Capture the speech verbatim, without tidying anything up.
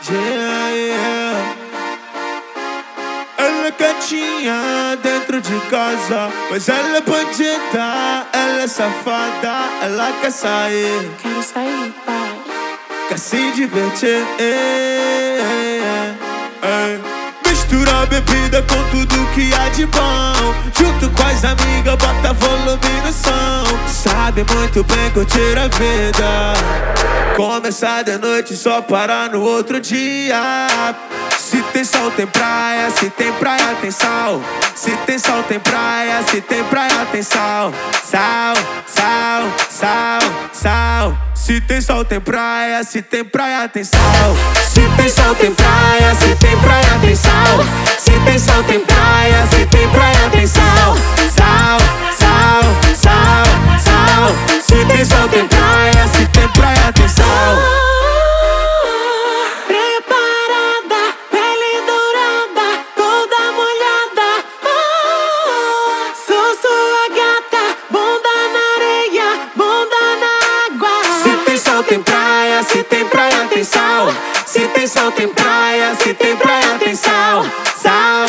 Yeah, yeah. Ela é quietinha dentro de casa, mas ela é bandida, ela é safada, ela quer sair, Quero sair, pai. quer se divertir. eh, eh, eh. Mistura bebida com tudo que há de bom, junto com as amigas, bota volume no som. Sabe muito bem curtir a vida, começar de noite só parar no outro dia. Se tem sol tem praia, se tem praia tem sal. Se tem sol tem praia, se tem praia tem sal. Sal, sal, sal, sal. Se tem sol tem praia, se tem praia tem sal. Se tem sol tem praia, se tem praia tem sal. Se tem sol tem praia, se tem praia tem sal. Sal, sal, sal, sal. Se tem sol tem praia, se tem praia tem sal. Preparada, pele dourada, toda molhada. Oh, sou sua gata, bunda na areia, bunda na água. Se tem sol tem praia, se tem praia tem sal. Se tem sol tem praia, se tem praia tem sal. Sal,